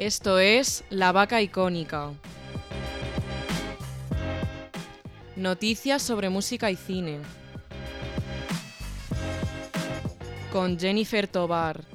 Esto es La Vaca Icónica. Noticias sobre música y cine. Con Jennifer Tobar.